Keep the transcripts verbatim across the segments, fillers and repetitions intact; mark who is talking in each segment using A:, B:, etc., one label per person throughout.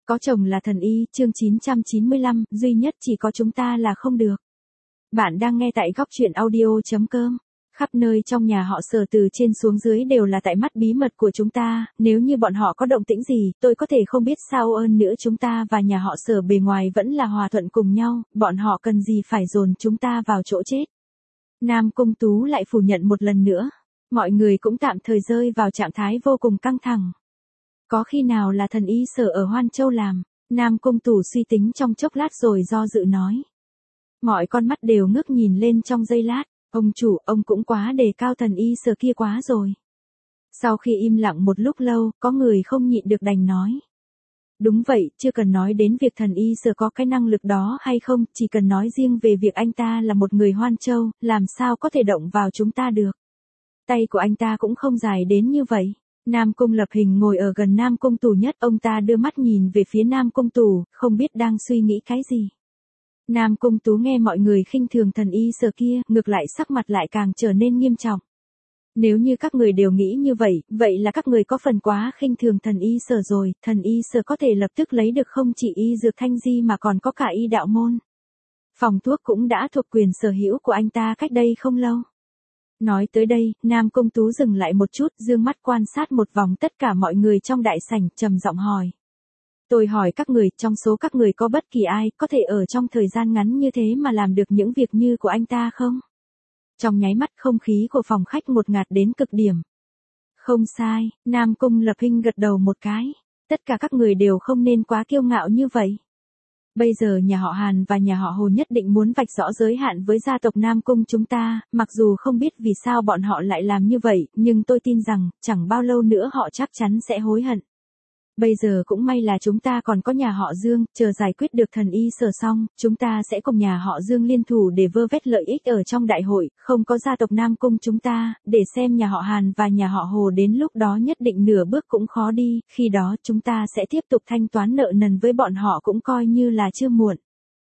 A: Có chồng là thần y, chương chín trăm chín mươi lăm, duy nhất chỉ có chúng ta là không được. Bạn đang nghe tại góc truyện audio.com. Khắp nơi trong nhà họ Sở từ trên xuống dưới đều là tại mắt bí mật của chúng ta, nếu như bọn họ có động tĩnh gì, tôi có thể không biết sao ơn nữa chúng ta và nhà họ Sở bề ngoài vẫn là hòa thuận cùng nhau, bọn họ cần gì phải dồn chúng ta vào chỗ chết. Nam Cung Tú lại phủ nhận một lần nữa. Mọi người cũng tạm thời rơi vào trạng thái vô cùng căng thẳng. Có khi nào là thần y Sở ở Hoan Châu làm? Nam Cung Tú suy tính trong chốc lát rồi do dự nói. Mọi con mắt đều ngước nhìn lên trong giây lát. Ông chủ, ông cũng quá đề cao thần y Sở kia quá rồi. Sau khi im lặng một lúc lâu, có người không nhịn được đành nói. Đúng vậy, chưa cần nói đến việc thần y Sở có cái năng lực đó hay không, chỉ cần nói riêng về việc anh ta là một người Hoan Châu, làm sao có thể động vào chúng ta được. Tay của anh ta cũng không dài đến như vậy. Nam Cung Lập Hình ngồi ở gần Nam Cung Tú nhất, ông ta đưa mắt nhìn về phía Nam Cung Tú, không biết đang suy nghĩ cái gì. Nam Cung Tú nghe mọi người khinh thường thần y Sở kia, ngược lại sắc mặt lại càng trở nên nghiêm trọng. Nếu như các người đều nghĩ như vậy, vậy là các người có phần quá khinh thường thần y Sở rồi, thần y Sở có thể lập tức lấy được không chỉ y dược thanh di mà còn có cả y đạo môn. Phòng thuốc cũng đã thuộc quyền sở hữu của anh ta cách đây không lâu. Nói tới đây, Nam Cung Tú dừng lại một chút, dương mắt quan sát một vòng tất cả mọi người trong đại sảnh, trầm giọng hỏi. Tôi hỏi các người, trong số các người có bất kỳ ai có thể ở trong thời gian ngắn như thế mà làm được những việc như của anh ta không? Trong nháy mắt không khí của phòng khách ngột ngạt đến cực điểm. Không sai, Nam Cung Lập Hinh gật đầu một cái. Tất cả các người đều không nên quá kiêu ngạo như vậy. Bây giờ nhà họ Hàn và nhà họ Hồ nhất định muốn vạch rõ giới hạn với gia tộc Nam Cung chúng ta, mặc dù không biết vì sao bọn họ lại làm như vậy, nhưng tôi tin rằng, chẳng bao lâu nữa họ chắc chắn sẽ hối hận. Bây giờ cũng may là chúng ta còn có nhà họ Dương, chờ giải quyết được thần y Sở xong, chúng ta sẽ cùng nhà họ Dương liên thủ để vơ vét lợi ích ở trong đại hội, không có gia tộc Nam Cung chúng ta, để xem nhà họ Hàn và nhà họ Hồ đến lúc đó nhất định nửa bước cũng khó đi, khi đó chúng ta sẽ tiếp tục thanh toán nợ nần với bọn họ cũng coi như là chưa muộn.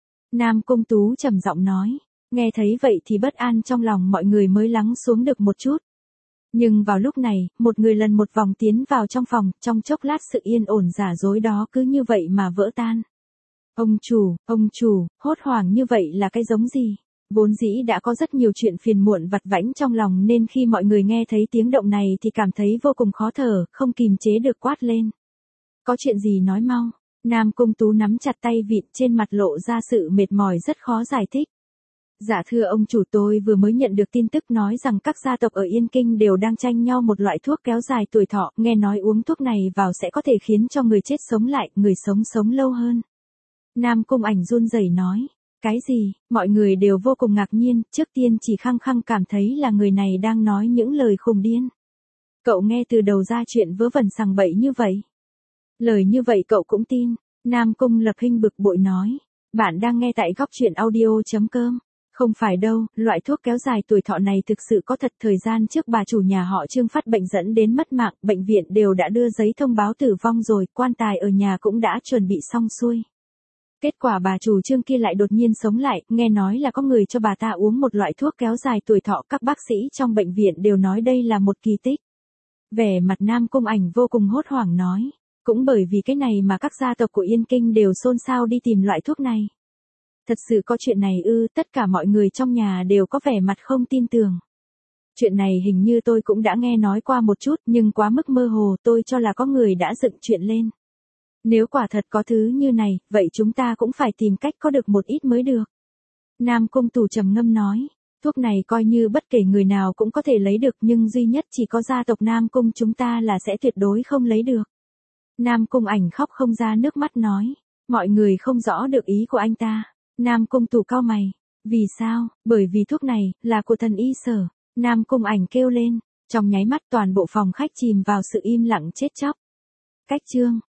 A: Nam Cung Tú trầm giọng nói, nghe thấy vậy thì bất an trong lòng mọi người mới lắng xuống được một chút. Nhưng vào lúc này, một người lần một vòng tiến vào trong phòng, trong chốc lát sự yên ổn giả dối đó cứ như vậy mà vỡ tan. Ông chủ, ông chủ, hốt hoảng như vậy là cái giống gì? Vốn dĩ đã có rất nhiều chuyện phiền muộn vặt vãnh trong lòng nên khi mọi người nghe thấy tiếng động này thì cảm thấy vô cùng khó thở, không kìm chế được quát lên. Có chuyện gì nói mau? Nam Cung Tú nắm chặt tay vịn, trên mặt lộ ra sự mệt mỏi rất khó giải thích. Dạ thưa ông chủ, tôi vừa mới nhận được tin tức nói rằng các gia tộc ở Yên Kinh đều đang tranh nhau một loại thuốc kéo dài tuổi thọ, nghe nói uống thuốc này vào sẽ có thể khiến cho người chết sống lại, người sống sống lâu hơn. Nam Cung Ảnh run rẩy nói, cái gì, mọi người đều vô cùng ngạc nhiên, trước tiên chỉ khăng khăng cảm thấy là người này đang nói những lời khùng điên. Cậu nghe từ đầu ra chuyện vớ vẩn sằng bậy như vậy. Lời như vậy cậu cũng tin, Nam Cung Lập Hinh bực bội nói, bạn đang nghe tại góc truyện audio.com. Không phải đâu, loại thuốc kéo dài tuổi thọ này thực sự có thật. Thời gian trước bà chủ nhà họ Trương phát bệnh dẫn đến mất mạng, bệnh viện đều đã đưa giấy thông báo tử vong rồi, quan tài ở nhà cũng đã chuẩn bị xong xuôi. Kết quả bà chủ Trương kia lại đột nhiên sống lại, nghe nói là có người cho bà ta uống một loại thuốc kéo dài tuổi thọ, các bác sĩ trong bệnh viện đều nói đây là một kỳ tích. Vẻ mặt Nam Cung Ảnh vô cùng hốt hoảng nói, cũng bởi vì cái này mà các gia tộc của Yên Kinh đều xôn xao đi tìm loại thuốc này. Thật sự có chuyện này ư? Tất cả mọi người trong nhà đều có vẻ mặt không tin tưởng. Chuyện này hình như tôi cũng đã nghe nói qua một chút, nhưng quá mức mơ hồ, tôi cho là có người đã dựng chuyện lên. Nếu quả thật có thứ như này, vậy chúng ta cũng phải tìm cách có được một ít mới được. Nam Cung Tú trầm ngâm nói, thuốc này coi như bất kể người nào cũng có thể lấy được, nhưng duy nhất chỉ có gia tộc Nam Cung chúng ta là sẽ tuyệt đối không lấy được. Nam Cung Ảnh khóc không ra nước mắt nói, mọi người không rõ được ý của anh ta. Nam Cung Tú cau mày, vì sao? Bởi vì thuốc này là của thần y Sở. Nam Cung Ảnh kêu lên, trong nháy mắt toàn bộ phòng khách chìm vào sự im lặng chết chóc. Cách chương